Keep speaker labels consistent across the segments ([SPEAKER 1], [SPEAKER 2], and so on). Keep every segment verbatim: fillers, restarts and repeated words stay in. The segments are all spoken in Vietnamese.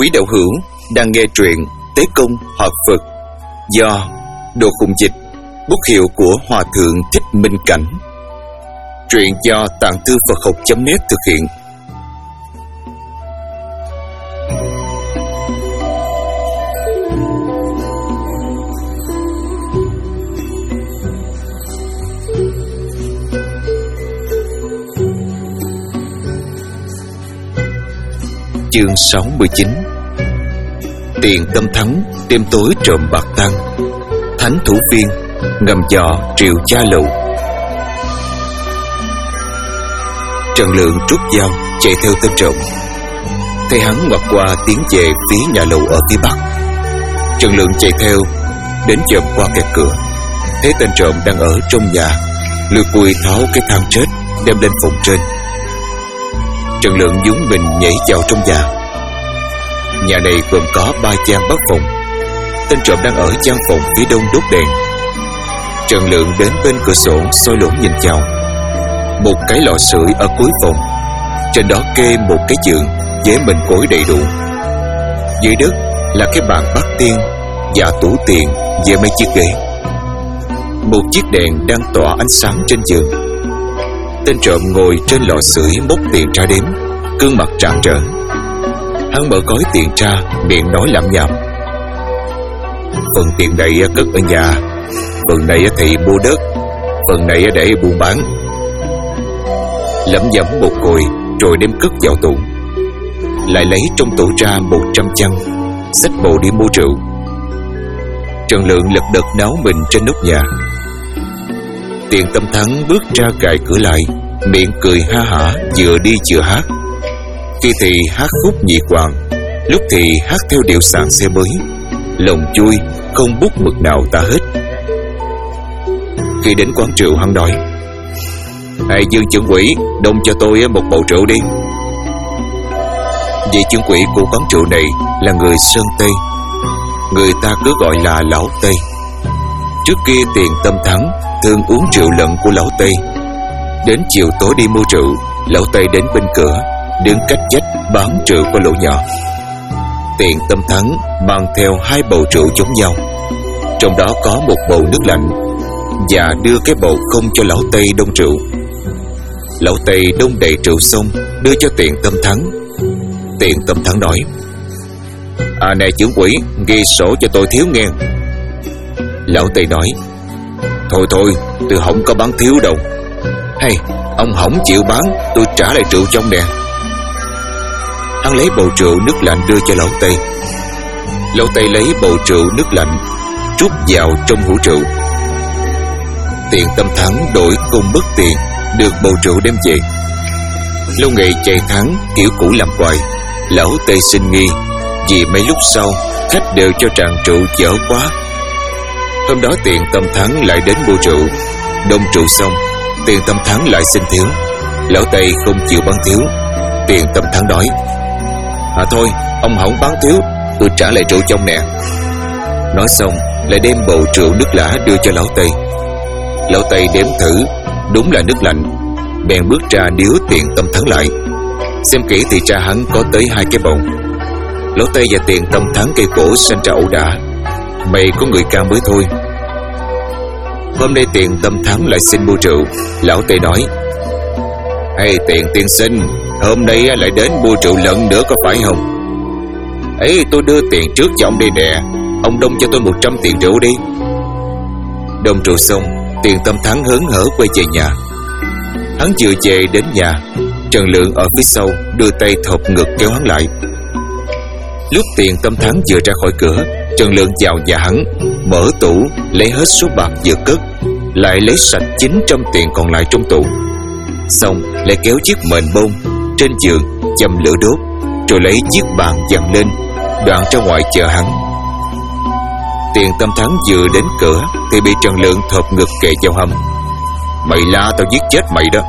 [SPEAKER 1] Quý đạo hữu đang nghe truyện Tế Công Hợp Phật do Đồ Khùng Dịch, bút hiệu của Hòa Thượng Thích Minh Cảnh. Truyện do Tạng Thư Phật Học chấm net thực hiện. Chương sáu mươi chín. Tiền Tâm Thắng đêm tối trộm bạc tăng, thánh thủ viên ngầm dò triệu cha lụ. Trần Lượng rút dao chạy theo tên trộm. Thấy hắn ngoặt qua tiến về phía nhà lầu ở phía bắc. Trần Lượng chạy theo đến chậm qua kẹt cửa, thấy tên trộm đang ở trong nhà, lùi cùi tháo cái thang chết đem lên phòng trên. Trần Lượng dúng mình nhảy vào trong nhà. Nhà này gồm có ba gian bắc phòng. Tên trộm đang ở gian phòng phía đông đốt đèn. Trần Lượng đến bên cửa sổ soi lỗ nhìn vào. Một cái lò sưởi ở cuối phòng, trên đó kê một cái giường với mền gối đầy đủ. Dưới đất là cái bàn bát tiên và tủ tiền với mấy chiếc ghế. Một chiếc đèn đang tỏa ánh sáng trên giường. Tên trộm ngồi trên lò sưởi móc tiền ra đếm, gương mặt rạng rỡ. Hắn mở gói tiền ra, miệng nói lẩm nhẩm: phần tiền này cất ở nhà, phần này thì mua đất, phần này để buôn bán. Lẩm nhẩm một hồi rồi đem cất vào tủ. Lại lấy trong tủ ra một trăm chăn, xách bộ đi mua rượu. Trần Lượng lật đật náo mình trên nóc nhà. Tiền Tâm Thắng bước ra cài cửa lại, miệng cười ha hả, vừa đi vừa hát. Khi thì hát khúc nhị hoàng, lúc thì hát theo điệu sàn xe mới, lòng vui không bút mực nào tả hết. Khi đến quán rượu, hắn nói: "Hãy Dương trưởng quỹ, đông cho tôi một bầu rượu đi." Vị trưởng quỹ của quán rượu này là người Sơn Tây, người ta cứ gọi là Lão Tây. Trước kia Tiền Tâm Thắng thường uống rượu lận của Lão Tây. Đến chiều tối đi mua rượu, Lão Tây đến bên cửa, đứng cách vách bán rượu qua lỗ nhỏ. Tiền Tâm Thắng mang theo hai bầu rượu giống nhau, trong đó có một bầu nước lạnh, và đưa cái bầu không cho Lão Tây đông rượu. Lão Tây đông đầy rượu xong đưa cho Tiền Tâm Thắng. Tiền Tâm Thắng nói: "À này trưởng quỹ, ghi sổ cho tôi thiếu nghe." Lão Tây nói: "Thôi thôi, tôi không có bán thiếu đâu." "Hay, ông không chịu bán, tôi trả lại rượu trong nè." Hắn lấy bầu rượu nước lạnh đưa cho Lão Tây. Lão Tây lấy bầu rượu nước lạnh trút vào trong hũ rượu. Tiền Tâm Thắng đổi công mất tiền, được bầu rượu đem về. Lâu ngày chạy thắng kiểu cũ làm hoài, Lão Tây sinh nghi, vì mấy lúc sau khách đều cho tràn rượu dở quá. Hôm đó Tiền Tâm Thắng lại đến mua rượu. Đông rượu xong, Tiền Tâm Thắng lại xin thiếu. Lão Tây không chịu bán thiếu. Tiền Tâm Thắng nói: "À thôi, ông không bán thiếu, tôi trả lại rượu trong nè." Nói xong lại đem bầu rượu nước lã đưa cho Lão Tây. Lão Tây đếm thử, đúng là nước lạnh, bèn bước ra níu Tiền Tâm Thắng lại. Xem kỹ thì ra hắn có tới hai cái bầu. Lão Tây và Tiền Tâm Thắng cây cổ sanh ra ẩu đả. Mày có người ca mới thôi. Hôm nay Tiền Tâm Thắng lại xin mua rượu. Lão Tây nói: "Ê Tiền tiên sinh, hôm nay lại đến mua rượu lận nữa có phải không?" "Ấy, tôi đưa tiền trước cho ông đây nè, ông đông cho tôi một trăm tiền rượu đi." Đông rượu xong, Tiền Tâm Thắng hớn hở quay về nhà. Hắn vừa về đến nhà, Trần Lượng ở phía sau đưa tay thộp ngực kéo hắn lại. Lúc Tiền Tâm Thắng vừa ra khỏi cửa, Trần Lượng vào nhà hắn, mở tủ lấy hết số bạc vừa cất, lại lấy sạch chín trăm tiền còn lại trong tủ. Xong lại kéo chiếc mền bông trên giường châm lửa đốt, rồi lấy chiếc bàn dặn lên, đoạn ra ngoài chờ hắn. Tiền Tâm Thắng vừa đến cửa thì bị Trần Lượng thộp ngực kề vào hông. "Mày la tao giết chết mày đó."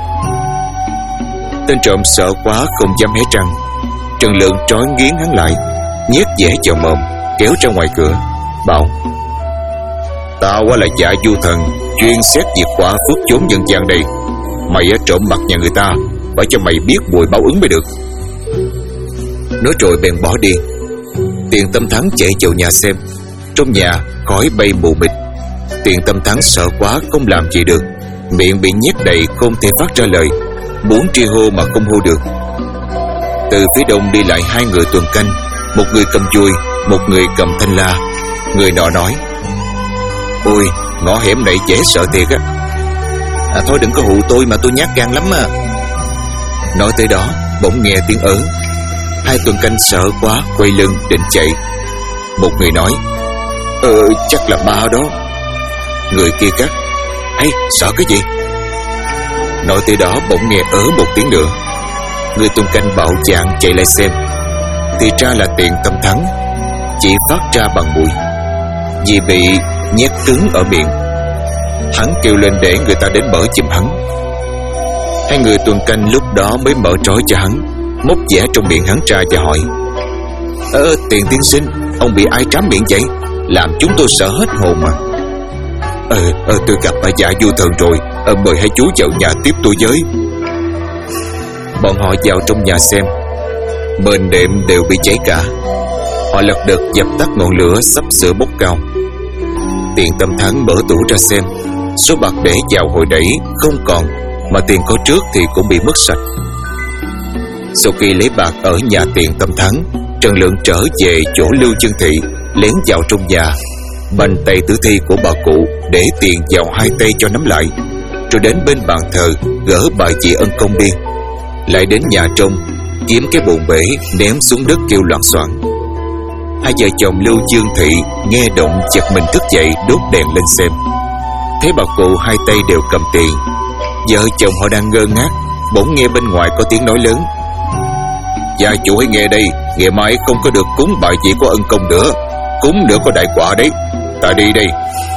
[SPEAKER 1] Tên trộm sợ quá không dám hé răng. Trần Lượng trói nghiến hắn lại, nhét dẻ vào mồm, kéo ra ngoài cửa, bảo: "Tao quá là dạ du thần, chuyên xét việc quả phước chốn nhân gian đây. Mày trộm mặt nhà người ta, phải cho mày biết mùi báo ứng mới được." Nói rồi bèn bỏ đi. Tiền Tâm Thắng chạy vào nhà xem. Trong nhà khói bay mù mịt. Tiền Tâm Thắng sợ quá không làm gì được, miệng bị nhét đầy không thể phát ra lời, muốn tri hô mà không hô được. Từ phía đông đi lại hai người tuần canh, một người cầm dùi, một người cầm thanh la. Người nọ nói: "Ôi, ngõ hẻm này dễ sợ thiệt á." "À thôi đừng có hù tôi mà tôi nhát gan lắm à." Nói tới đó bỗng nghe tiếng ớ. Hai tuần canh sợ quá quay lưng định chạy. Một người nói: Ờ chắc là ma đó. Người kia cắt: "Ê, sợ cái gì?" Nói tới đó bỗng nghe ớ một tiếng nữa. Người tuần canh bạo dạn chạy lại xem, thì ra là Tiền Tâm Thắng, chỉ phát ra bằng mũi, vì bị nhét cứng ở miệng. Hắn kêu lên để người ta đến mở giùm hắn. Hai người tuần canh lúc đó mới mở trói cho hắn, móc dẻ trong miệng hắn ra và hỏi: Ơ Tiền tiên sinh, ông bị ai trám miệng vậy? Làm chúng tôi sợ hết hồn mà. Ờ, ờ tôi gặp bà già vô thần rồi, ờ, mời hai chú vào nhà tiếp tôi với. Bọn họ vào trong nhà xem. Mền đệm đều bị cháy cả. Họ lật đật dập tắt ngọn lửa sắp sửa bốc cao. Tiền Tâm Thắng mở tủ ra xem. Số bạc để vào hồi đẩy không còn, mà tiền có trước thì cũng bị mất sạch. Sau khi lấy bạc ở nhà Tiền Tâm Thắng, Trần Lượng trở về chỗ Lưu Chân Thị, lén vào trong nhà, bành tay tử thi của bà cụ để tiền vào hai tay cho nắm lại, rồi đến bên bàn thờ gỡ bài chị ân công đi. Lại đến nhà trong kiếm cái bồn bể ném xuống đất kêu loạn xoạng. Hai vợ chồng Lưu Dương Thị nghe động giật mình thức dậy, đốt đèn lên xem. Thấy bà cụ hai tay đều cầm tiền. Vợ chồng họ đang ngơ ngác, bỗng nghe bên ngoài có tiếng nói lớn: Gia chủ hãy nghe đây, ngày mai không có được cúng bài vị của ân công nữa, cúng nữa có đại quả đấy, ta đi đây.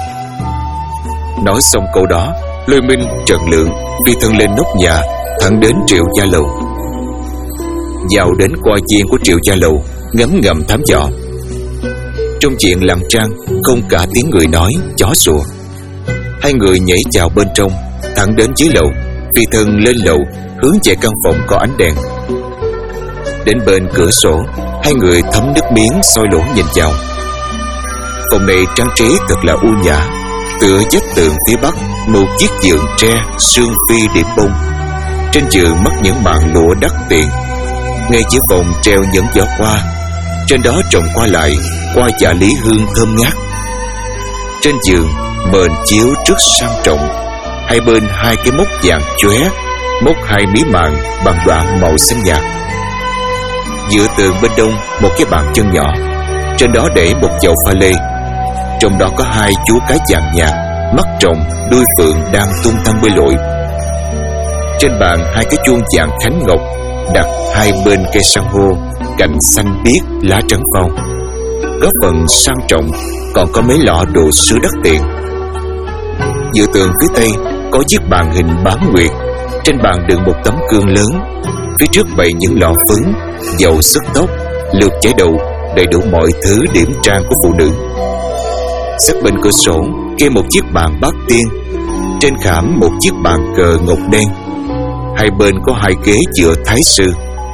[SPEAKER 1] Nói xong câu đó, Lôi Minh, Trần Lượng phi thân lên nóc nhà, thẳng đến Triệu Gia Lầu. Vào đến qua viên của Triệu Gia Lầu, ngấm ngầm thám dò. Trong chuyện làm trang không cả tiếng người nói, chó sủa. Hai người nhảy vào bên trong, thẳng đến dưới lầu, phi thân lên lầu, hướng về căn phòng có ánh đèn. Đến bên cửa sổ, hai người thấm nước miếng soi lỗ nhìn vào. Phòng này trang trí thật là u nhã. Tựa vách tường phía bắc, một chiếc giường tre sương phi điểm bông. Trên giường mắc những màn lụa đắt tiền. Ngay giữa phòng treo những giỏ hoa, trên đó trồng qua lại hoa dạ lý hương thơm ngát. Trên giường mền chiếu rất sang trọng, hai bên hai cái móc vàng chóe, móc hai mí màn bằng đoạn màu xanh nhạt. Giữa tường bên đông một cái bàn chân nhỏ, trên đó để một chậu pha lê, trong đó có hai chú cá vàng nhạt, mắt trồng, đuôi phượng đang tung tăng bơi lội. Trên bàn hai cái chuông vàng khánh ngọc đặt hai bên cây san hô, cành xanh biếc lá trắng phau. Góp phần sang trọng còn có mấy lọ đồ sứ đắt tiền. Giữa tường phía tây có chiếc bàn hình bán nguyệt, trên bàn đựng một tấm gương lớn, phía trước bày những lọ phấn, dầu sức tóc, lược chải đầu, đầy đủ mọi thứ điểm trang của phụ nữ. Sát bên cửa sổ kê một chiếc bàn bát tiên, trên khảm một chiếc bàn cờ ngọc đen, hai bên có hai ghế dựa thái sư.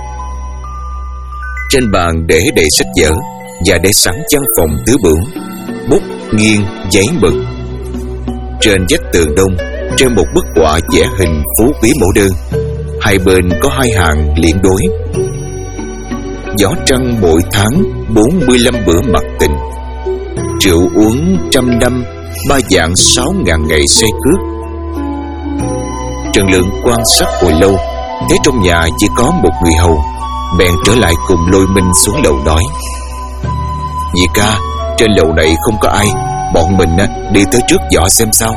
[SPEAKER 1] Trên bàn để đầy sách vở và để sẵn văn phòng tứ bửu, bút, nghiêng, giấy mực. Trên vách tường đông treo một bức họa vẽ hình phú quý mẫu đơn, hai bên có hai hàng liễn đối. Gió trăng mỗi tháng bốn mươi lăm bữa mặt tình, rượu uống trăm năm, ba vạn sáu ngàn ngày say cướp. Trần Lượng quan sát hồi lâu, thấy trong nhà chỉ có một người hầu, bèn trở lại cùng Lôi Minh xuống lầu nói: Nhị ca, trên lầu này không có ai, bọn mình đi tới trước dọ xem sao.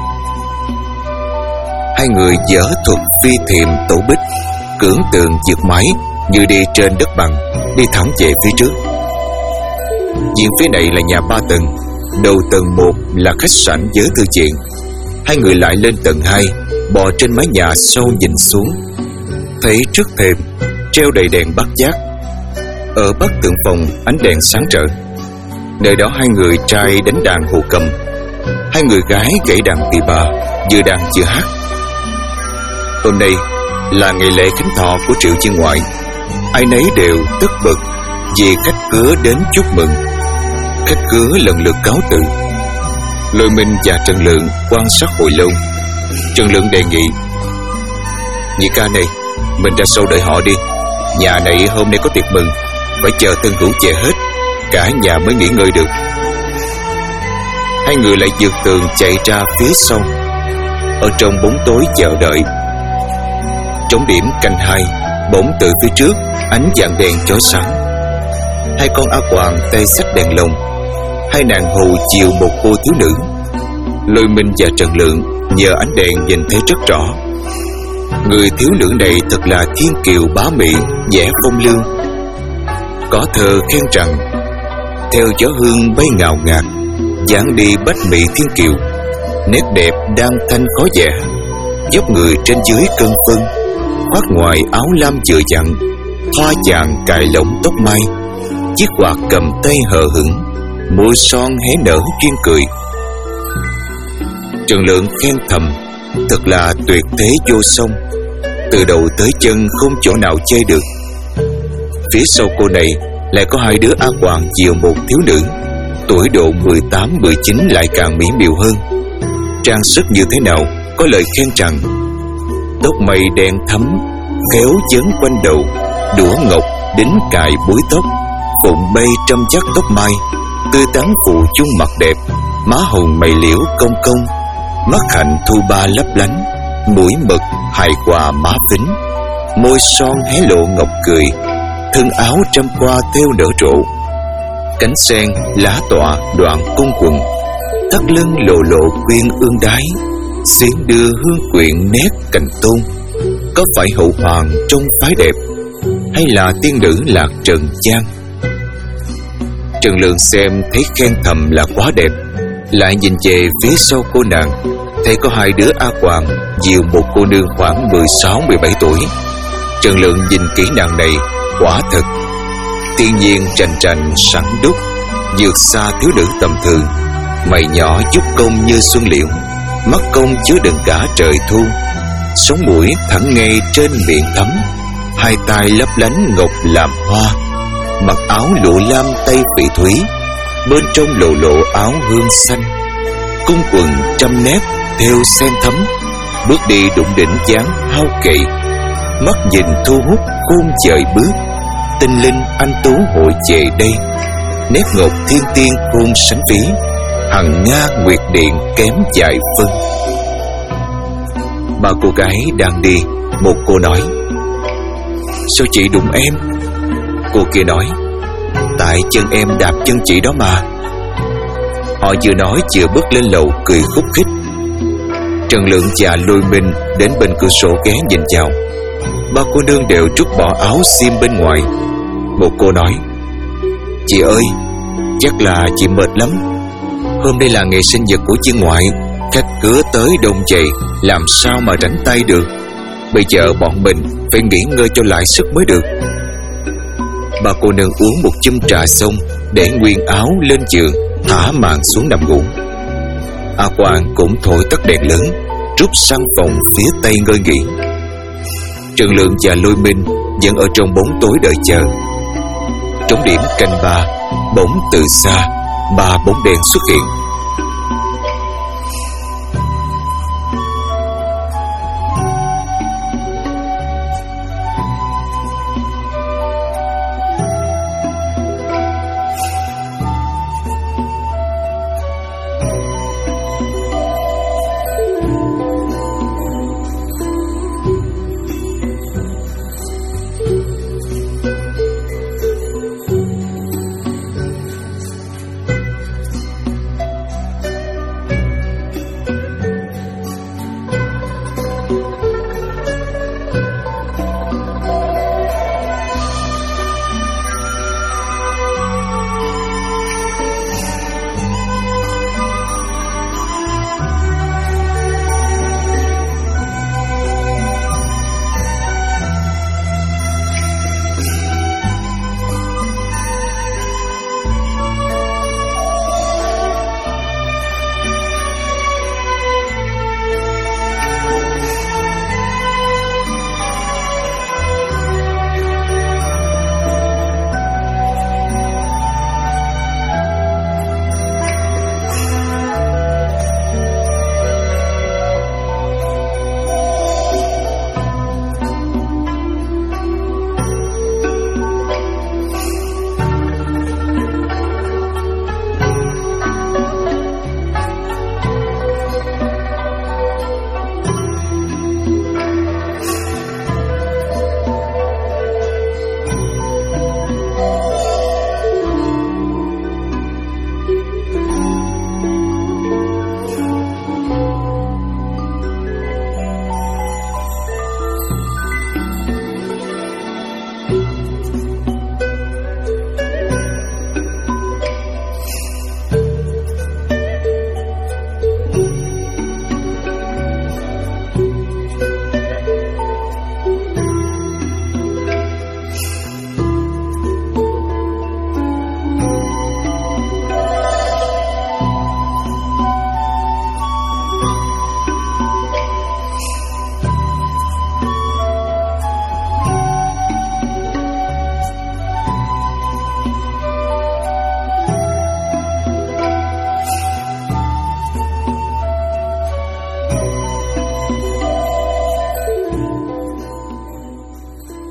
[SPEAKER 1] Hai người dở thuật phi thiềm tổ bích, cưỡng tường vượt mái như đi trên đất bằng, đi thẳng về phía trước. Diện phía này là nhà ba tầng, đầu tầng một là khách sạn với thư viện. Hai người lại lên tầng hai, bò trên mái nhà sâu nhìn xuống, thấy trước thềm treo đầy đèn bát giác. Ở bắc tường phòng ánh đèn sáng rỡ. Nơi đó hai người trai đánh đàn hồ cầm, hai người gái gảy đàn tỳ bà, vừa đàn vừa hát. Hôm nay là ngày lễ khánh thọ của Triệu Viên Ngoại, ai nấy đều tất bật, vì khách khứa đến chúc mừng. Khách khứa lần lượt cáo từ. Lôi Minh và Trần Lượng quan sát hồi lâu. Trần Lượng đề nghị: Nhị ca này, mình ra sau đợi họ đi. Nhà này hôm nay có tiệc mừng, phải chờ tân hữu về hết, cả nhà mới nghỉ ngơi được. Hai người lại vượt tường chạy ra phía sau, ở trong bóng tối chờ đợi. Trống điểm canh hai, bỗng từ phía trước ánh vàng đèn chói sáng. Hai con áo quàng tay xách đèn lồng, hai nàng hầu chiều một cô thiếu nữ. Lôi Minh và Trần Lượng nhờ ánh đèn nhìn thấy rất rõ. Người thiếu nữ này thật là thiên kiều bá mị, vẻ phong lưu. Có thơ khen rằng: theo gió hương bay ngào ngạt, dáng đi bách mỹ thiên kiều. Nét đẹp đang thanh khó vẽ, dốc người trên dưới cân phân. Khoác ngoài áo lam vừa dặn, hoa vàng cài lỏng tóc mai. Chiếc quạt cầm tay hờ hững, môi son hé nở duyên cười. Trần Lượng khen thầm: thật là tuyệt thế vô song, từ đầu tới chân không chỗ nào chê được. Phía sau cô này lại có hai đứa áo quàng chiều một thiếu nữ, tuổi độ mười tám mười chín lại càng mỹ miều hơn. Trang sức như thế nào có lời khen rằng: tóc mây đen thắm, khéo vấn quanh đầu. Đũa ngọc đính cài búi tóc, phụng bay trăm chắc tóc mai. Tươi tắn phụ chung mặt đẹp, má hồng mày liễu cong cong. Mắt hạnh thu ba lấp lánh, mũi mực hài hòa má phính. Môi son hé lộ ngọc cười, thân áo trăm hoa theo nở rộ. Cánh sen lá tọa đoạn cung quần, thắt lưng lộ lộ quyên ương đái. Xiến đưa hương quyện nét cành tôn, có phải hậu hoàng trong phái đẹp, hay là tiên nữ lạc trần gian? Trần Lượng xem thấy khen thầm là quá đẹp, lại nhìn về phía sau cô nàng, thấy có hai đứa A Quàng dìu một cô nương khoảng mười sáu mười bảy tuổi. Trần Lượng nhìn kỹ nàng này, quả thật thiên nhiên trành trành sẵn đúc, vượt xa thiếu nữ tầm thường. Mày nhỏ dúc công như xuân liễu, mắt công chứa đựng cả trời thu. Sống mũi thẳng ngay trên miệng thắm, hai tay lấp lánh ngọc làm hoa. Mặc áo lụa lam tay phỉ thúy, bên trong lộ lộ áo hương xanh. Cung quần trăm nét theo sen thấm, bước đi đụng đỉnh dáng hao kỵ. Mắt nhìn thu hút khôn trời bước, tinh linh anh tú hội về đây. Nét ngọc thiên tiên khôn sánh ví, hằng nga nguyệt điện kém vài phân. Ba cô gái đang đi, một cô nói: sao chị đụng em? Cô kia nói: tại chân em đạp chân chị đó mà. Họ vừa nói vừa bước lên lầu cười khúc khích. Trần Lượng và Lôi Minh đến bên cửa sổ ghé nhìn vào. Ba cô nương đều trút bỏ áo xiêm bên ngoài. Một cô nói: chị ơi, chắc là chị mệt lắm. Hôm nay là ngày sinh nhật của chị ngoại, khách cửa tới đông vậy, làm sao mà rảnh tay được. Bây giờ bọn mình phải nghỉ ngơi cho lại sức mới được. Bà cô nương uống một chum trà xong, để nguyên áo lên giường, thả màn xuống nằm ngủ. A Quang cũng thổi tắt đèn lớn, rút sang phòng phía tây ngơi nghỉ. Trần Lượng và Lôi Minh vẫn ở trong bóng tối đợi chờ. Trống điểm canh ba, bỗng từ xa ba bóng đèn xuất hiện.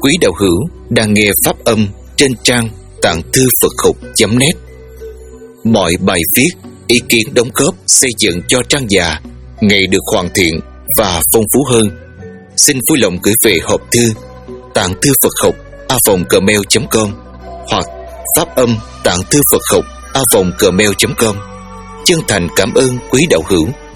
[SPEAKER 1] quý đạo hữu đang nghe pháp âm trên trang tạng thư Phật học chấm net. Mọi bài viết, ý kiến đóng góp xây dựng cho trang già ngày được hoàn thiện và phong phú hơn. Xin vui lòng gửi về hộp thư tạng thư Phật học a vòng gmail chấm com hoặc pháp âm tạng thư Phật học a vòng gmail chấm com. Chân thành cảm ơn quý đạo hữu.